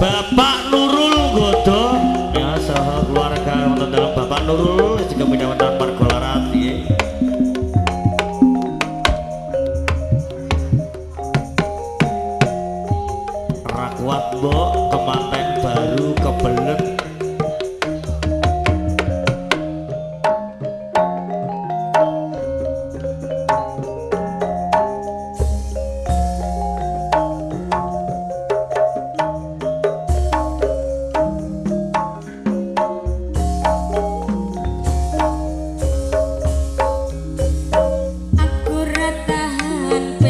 Bapak Nurul Godo ya saha keluarga wonten dalam Bapak Nurul juga punya wonten Margolarat nggih. Ra kuat mbok kemanten baru kebelet.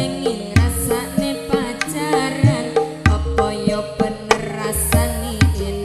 Rasane pacaran apa yo bener rasane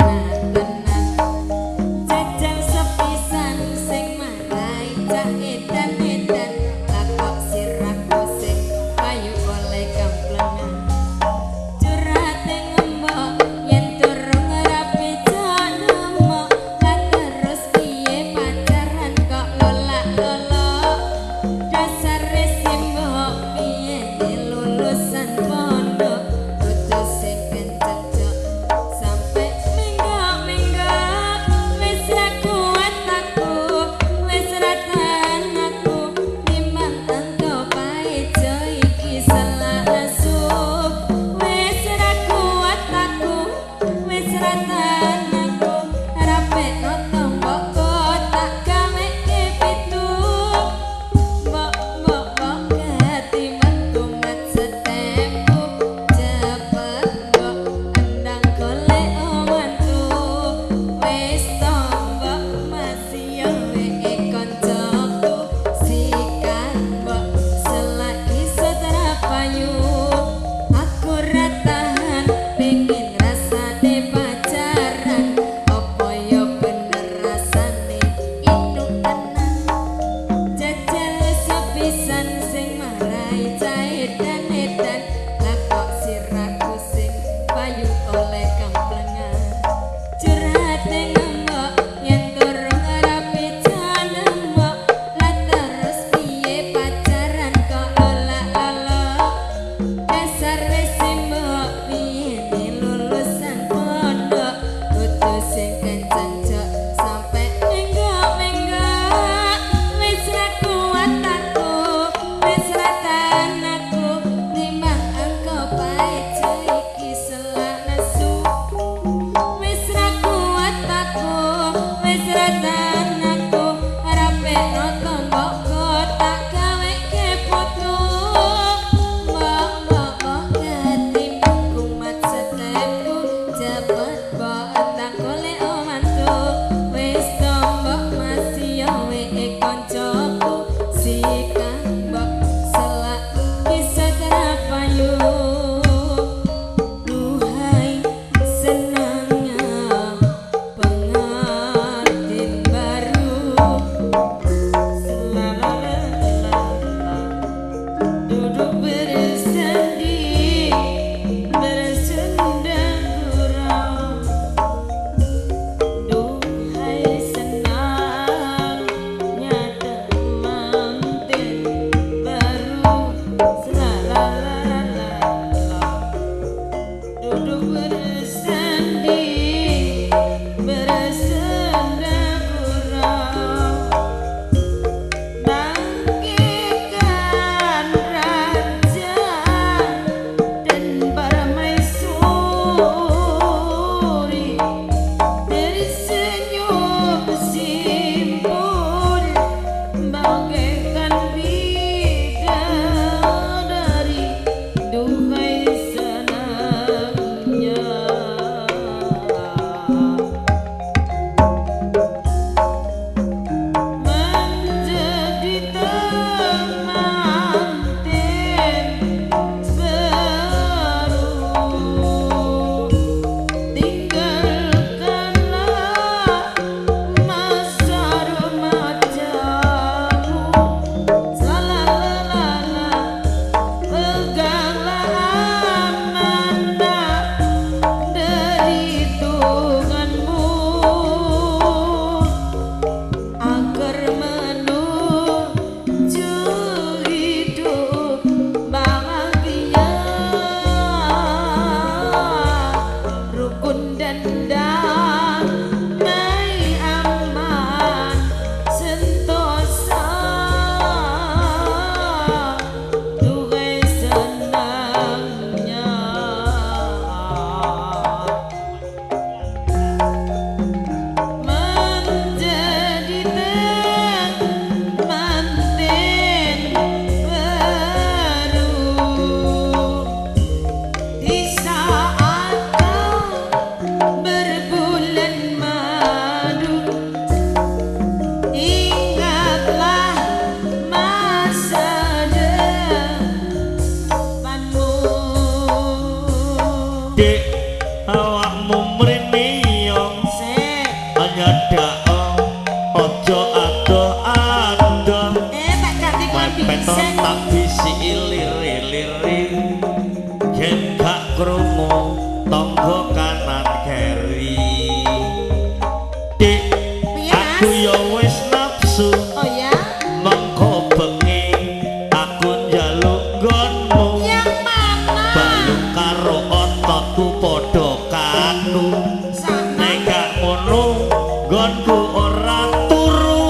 Dik awakmu mrene yo Sik. nyedak ojo adoh-adoh Tak ganti klambi peton sik. tak bisi ilir-ilir yen gak krungu tangga kanan keri Dik Piye, aku Mas? yo wis nafsu Oh ya. mengko bengi aku njaluk nggonmu Yang mana? balung karo ototku padha kanu Sana. nek gak ngono nggonku ora turu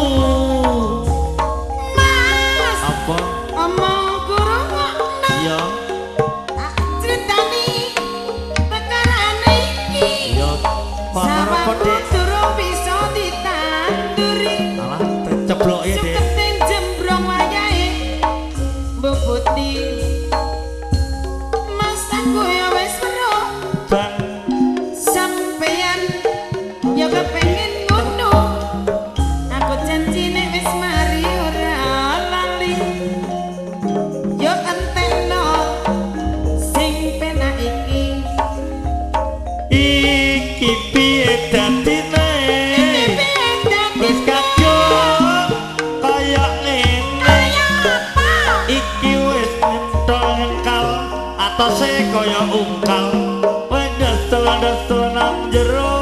Mas. apa Omong guru ngokno. ya Tak critani perkarane iki. ya pangar apa Sahabatku Dik durung bisa ditanduri. alah cebloke Dik Suketin jembrong wayahe mbubuti. Mas aku ya wis weruh bang sampeyan ya kepengin ngono. Aku janji nek wis mari ora lali. Yo entekno sing penak iki. iki piye dadine wis kadung kaya ngene iki wis nyentol ngengkal atase kaya ungkal wedhus nang jero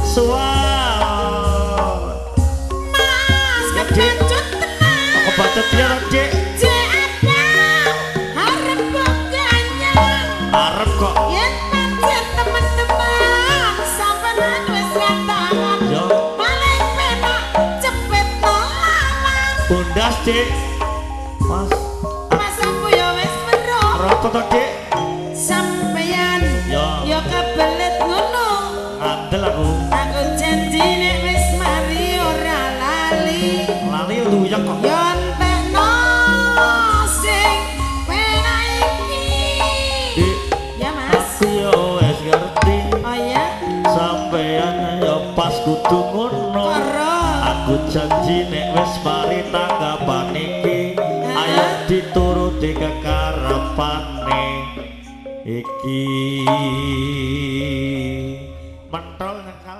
suwal Mas kepencut tenang. kok bacot ya Dik Jek ada harap bukanya. arep kok Yen pancen teman-teman sampeyan wis rantangan. yo Paling penak cepet nolaman. bundas Dik mas Mas aku ya wis weruh apa to Dik sampeyan yo ya kebelet ngono. ngandel aku Aku janji nek wis mari ora lali. lali uyang kok Yo entekno sing penak iki. Dik Ya Mas. aku yo wis ngerti Oh ya. sampeyan yo pas kudu ngono Karo. aku janji nek wis mari tanggapan iki ayo dituruti kekarepane iki mentol